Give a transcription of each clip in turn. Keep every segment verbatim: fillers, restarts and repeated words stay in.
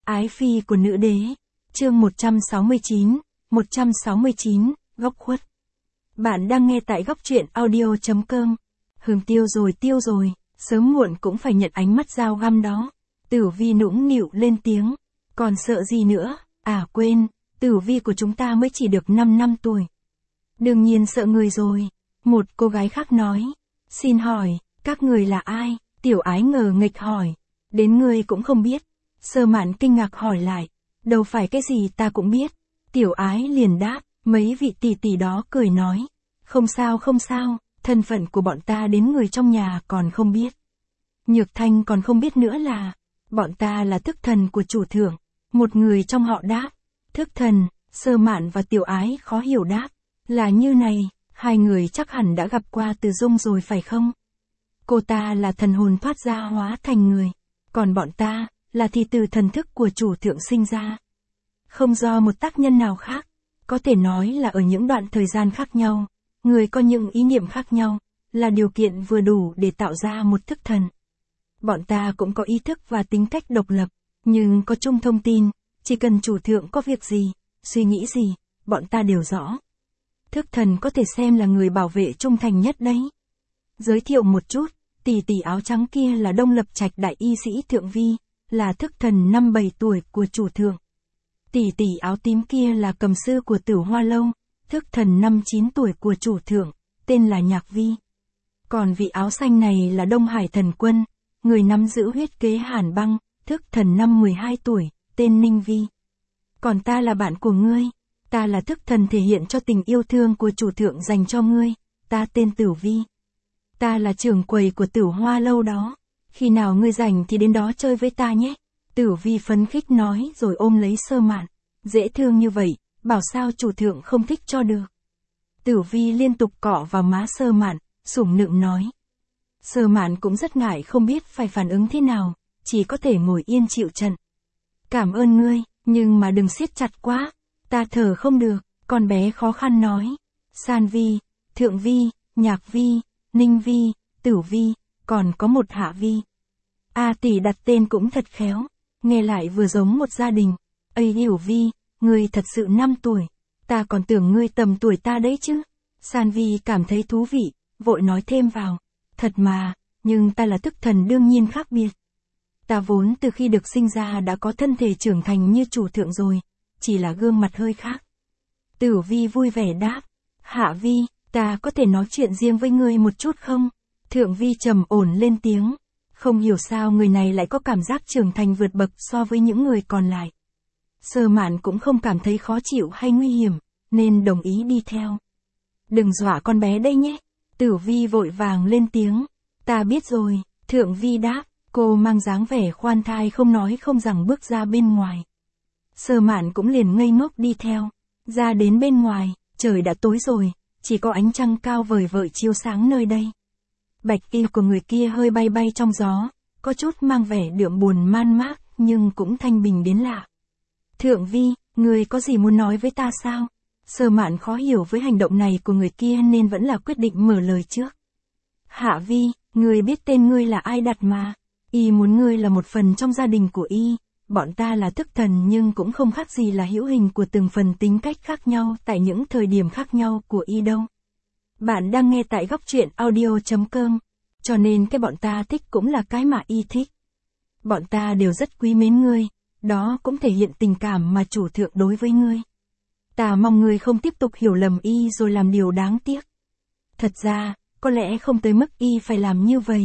Ái phi của nữ đế. Chương một trăm sáu mươi chín, một trăm sáu mươi chín, góc khuất. Bạn đang nghe tại góc truyện audio chấm com. Hương tiêu rồi tiêu rồi, sớm muộn cũng phải nhận ánh mắt dao găm đó. Tử Vi nũng nịu lên tiếng. Còn sợ gì nữa, à quên, tử vi của chúng ta mới chỉ được năm năm tuổi. Đương nhiên sợ người rồi. Một cô gái khác nói. Xin hỏi, các người là ai? Tiểu Ái ngờ nghịch hỏi. Đến ngươi cũng không biết. Sơ Mạn kinh ngạc hỏi lại. Đâu phải cái gì ta cũng biết. Tiểu Ái liền đáp. Mấy vị tỷ tỷ đó cười nói. Không sao không sao, thân phận của bọn ta đến người trong nhà còn không biết. Nhược Thanh còn không biết nữa là. Bọn ta là thức thần của chủ thượng. Một người trong họ đáp. Thức thần. Sơ Mạn và Tiểu Ái khó hiểu đáp. Là như này, hai người chắc hẳn đã gặp qua Từ Dung rồi phải không? Cô ta là thần hồn thoát ra hóa thành người. Còn bọn ta, là thì từ thần thức của chủ thượng sinh ra. Không do một tác nhân nào khác. Có thể nói là ở những đoạn thời gian khác nhau. Người có những ý niệm khác nhau. Là điều kiện vừa đủ để tạo ra một thức thần. Bọn ta cũng có ý thức và tính cách độc lập. Nhưng có chung thông tin. Chỉ cần chủ thượng có việc gì, suy nghĩ gì, bọn ta đều rõ. Thức thần có thể xem là người bảo vệ trung thành nhất đấy. Giới thiệu một chút, tỷ tỷ áo trắng kia là Đông Lập Trạch đại y sĩ Thượng Vi, là thức thần năm bảy tuổi của chủ thượng. Tỷ tỷ áo tím kia là cầm sư của Tử Hoa Lâu, thức thần năm chín tuổi của chủ thượng, tên là Nhạc Vi. Còn vị áo xanh này là Đông Hải Thần Quân, người nắm giữ huyết kế Hàn Băng, thức thần năm mười hai tuổi, tên Ninh Vi. Còn ta là bạn của ngươi. Ta là thức thần thể hiện cho tình yêu thương của chủ thượng dành cho ngươi, ta tên Tử Vi. Ta là trưởng quầy của Tử Hoa Lâu đó, khi nào ngươi rảnh thì đến đó chơi với ta nhé. Tử Vi phấn khích nói rồi ôm lấy Sơ Mạn, dễ thương như vậy, bảo sao chủ thượng không thích cho được. Tử Vi liên tục cọ vào má Sơ Mạn, sủng nựng nói. Sơ Mạn cũng rất ngại không biết phải phản ứng thế nào, chỉ có thể ngồi yên chịu trận. Cảm ơn ngươi, nhưng mà đừng siết chặt quá. Ta thở không được, con bé khó khăn nói. San Vi, Thượng Vi, Nhạc Vi, Ninh Vi, Tử Vi, còn có một Hạ Vi. A tỷ đặt tên cũng thật khéo, nghe lại vừa giống một gia đình. Ây hiểu Vi, ngươi thật sự năm tuổi, ta còn tưởng ngươi tầm tuổi ta đấy chứ. San Vi cảm thấy thú vị, vội nói thêm vào. Thật mà, nhưng ta là thức thần đương nhiên khác biệt. Ta vốn từ khi được sinh ra đã có thân thể trưởng thành như chủ thượng rồi. Chỉ là gương mặt hơi khác. Tử Vi vui vẻ đáp. Hạ Vi, ta có thể nói chuyện riêng với ngươi một chút không? Thượng Vi trầm ổn lên tiếng. Không hiểu sao người này lại có cảm giác trưởng thành vượt bậc so với những người còn lại. Sơ Mạn cũng không cảm thấy khó chịu hay nguy hiểm, nên đồng ý đi theo. Đừng dọa con bé đây nhé. Tử Vi vội vàng lên tiếng. Ta biết rồi, Thượng Vi đáp. Cô mang dáng vẻ khoan thai không nói không rằng bước ra bên ngoài. Sơ Mạn cũng liền ngây ngốc đi theo. Ra đến bên ngoài, trời đã tối rồi, chỉ có ánh trăng cao vời vợi chiếu sáng nơi đây. Bạch y của người kia hơi bay bay trong gió, có chút mang vẻ đượm buồn man mác, nhưng cũng thanh bình đến lạ. Thượng Vi, người có gì muốn nói với ta sao? Sơ Mạn khó hiểu với hành động này của người kia nên vẫn là quyết định mở lời trước. Hạ Vi, người biết tên ngươi là ai đặt mà. Y muốn ngươi là một phần trong gia đình của Y. Bọn ta là thức thần nhưng cũng không khác gì là hữu hình của từng phần tính cách khác nhau tại những thời điểm khác nhau của Y đâu. Bạn đang nghe tại góc truyện audio chấm com, cho nên cái bọn ta thích cũng là cái mà Y thích. Bọn ta đều rất quý mến ngươi, đó cũng thể hiện tình cảm mà chủ thượng đối với ngươi. Ta mong ngươi không tiếp tục hiểu lầm Y rồi làm điều đáng tiếc. Thật ra, có lẽ không tới mức Y phải làm như vậy.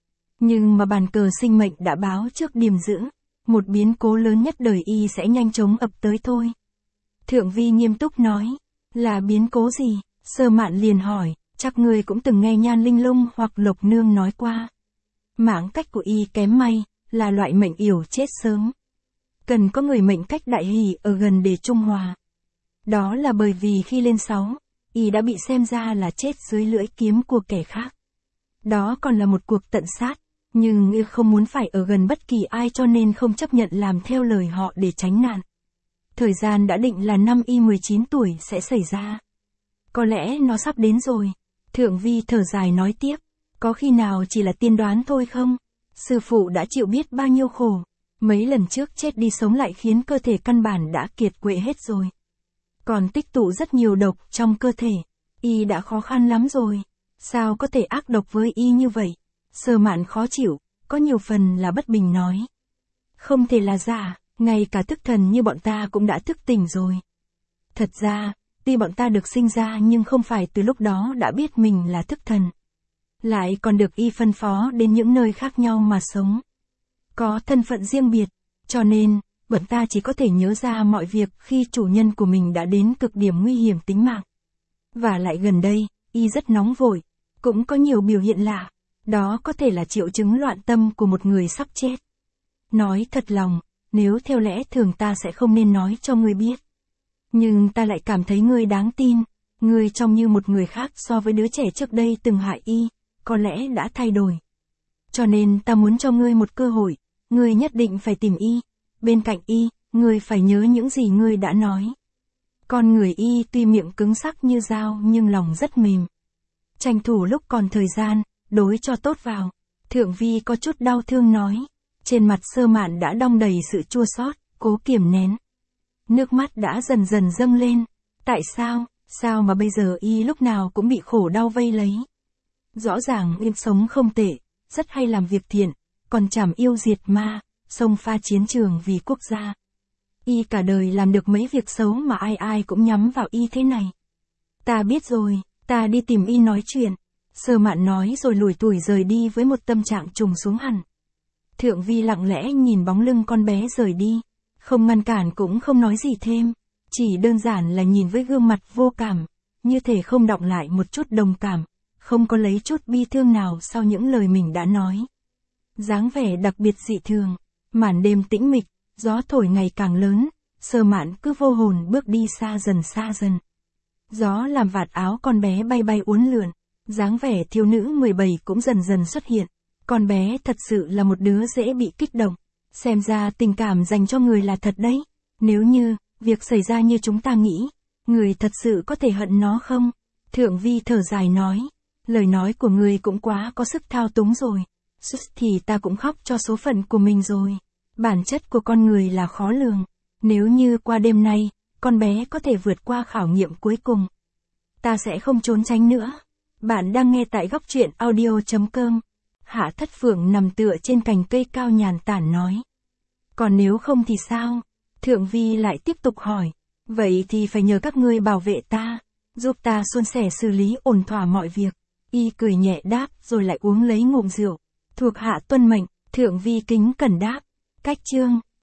Nhưng mà bàn cờ sinh mệnh đã báo trước điềm dữ. Một biến cố lớn nhất đời Y sẽ nhanh chóng ập tới thôi. Thượng Vi nghiêm túc nói. Là biến cố gì? Sơ Mạn liền hỏi. Chắc ngươi cũng từng nghe Nhan Linh Lung hoặc Lộc Nương nói qua. Mãng cách của Y kém may, là loại mệnh yểu chết sớm. Cần có người mệnh cách đại hỷ ở gần để trung hòa. Đó là bởi vì khi lên sáu, Y đã bị xem ra là chết dưới lưỡi kiếm của kẻ khác. Đó còn là một cuộc tận sát. Nhưng Y không muốn phải ở gần bất kỳ ai cho nên không chấp nhận làm theo lời họ để tránh nạn. Thời gian đã định là năm Y mười chín tuổi sẽ xảy ra. Có lẽ nó sắp đến rồi. Thượng Vi thở dài nói tiếp. Có khi nào chỉ là tiên đoán thôi không? Sư phụ đã chịu biết bao nhiêu khổ. Mấy lần trước chết đi sống lại khiến cơ thể căn bản đã kiệt quệ hết rồi. Còn tích tụ rất nhiều độc trong cơ thể. Y đã khó khăn lắm rồi. Sao có thể ác độc với y như vậy? Sở Mạn khó chịu, có nhiều phần là bất bình nói. Không thể là giả, ngay cả thức thần như bọn ta cũng đã thức tỉnh rồi. Thật ra, tuy bọn ta được sinh ra nhưng không phải từ lúc đó đã biết mình là thức thần. Lại còn được y phân phó đến những nơi khác nhau mà sống. Có thân phận riêng biệt, cho nên, bọn ta chỉ có thể nhớ ra mọi việc khi chủ nhân của mình đã đến cực điểm nguy hiểm tính mạng. Và lại gần đây, y rất nóng vội, cũng có nhiều biểu hiện lạ, đó có thể là triệu chứng loạn tâm của một người sắp chết. Nói thật lòng, nếu theo lẽ thường ta sẽ không nên nói cho ngươi biết. Nhưng ta lại cảm thấy ngươi đáng tin, ngươi trông như một người khác so với đứa trẻ trước đây từng hại y, có lẽ đã thay đổi. Cho nên ta muốn cho ngươi một cơ hội, ngươi nhất định phải tìm y, bên cạnh y, ngươi phải nhớ những gì ngươi đã nói. Con người y tuy miệng cứng sắc như dao nhưng lòng rất mềm. Tranh thủ lúc còn thời gian, đối cho tốt vào. Thượng Vi có chút đau thương nói. Trên mặt Sơ Mạn đã đong đầy sự chua xót, cố kiềm nén. Nước mắt đã dần dần dâng lên. Tại sao, sao mà bây giờ y lúc nào cũng bị khổ đau vây lấy? Rõ ràng y sống không tệ, rất hay làm việc thiện, còn chảm yêu diệt ma, xông pha chiến trường vì quốc gia. Y cả đời làm được mấy việc xấu mà ai ai cũng nhắm vào y thế này. Ta biết rồi, ta đi tìm y nói chuyện. Sơ Mạn nói rồi lủi thủi rời đi với một tâm trạng trùng xuống hẳn. Thượng Vi lặng lẽ nhìn bóng lưng con bé rời đi, không ngăn cản cũng không nói gì thêm, chỉ đơn giản là nhìn với gương mặt vô cảm, như thể không đọng lại một chút đồng cảm, không có lấy chút bi thương nào sau những lời mình đã nói. Dáng vẻ đặc biệt dị thường, màn đêm tĩnh mịch, gió thổi ngày càng lớn, Sơ Mạn cứ vô hồn bước đi xa dần xa dần. Gió làm vạt áo con bé bay bay uốn lượn, dáng vẻ thiếu nữ mười bảy cũng dần dần xuất hiện. Con bé thật sự là một đứa dễ bị kích động. Xem ra tình cảm dành cho người là thật đấy. Nếu như, việc xảy ra như chúng ta nghĩ, người thật sự có thể hận nó không? Thượng Vi thở dài nói. Lời nói của người cũng quá có sức thao túng rồi. Sus thì ta cũng khóc cho số phận của mình rồi. Bản chất của con người là khó lường. Nếu như qua đêm nay, con bé có thể vượt qua khảo nghiệm cuối cùng, ta sẽ không trốn tránh nữa. Bạn đang nghe tại góc truyện audio chấm com. Hạ Thất Phượng nằm tựa trên cành cây cao nhàn tản nói. Còn nếu không thì sao? Thượng Vi lại tiếp tục hỏi. Vậy thì phải nhờ các ngươi bảo vệ ta, giúp ta suôn sẻ xử lý ổn thỏa mọi việc. Y cười nhẹ đáp rồi lại uống lấy ngụm rượu. Thuộc hạ tuân mệnh, Thượng Vi kính cẩn đáp. Cách chương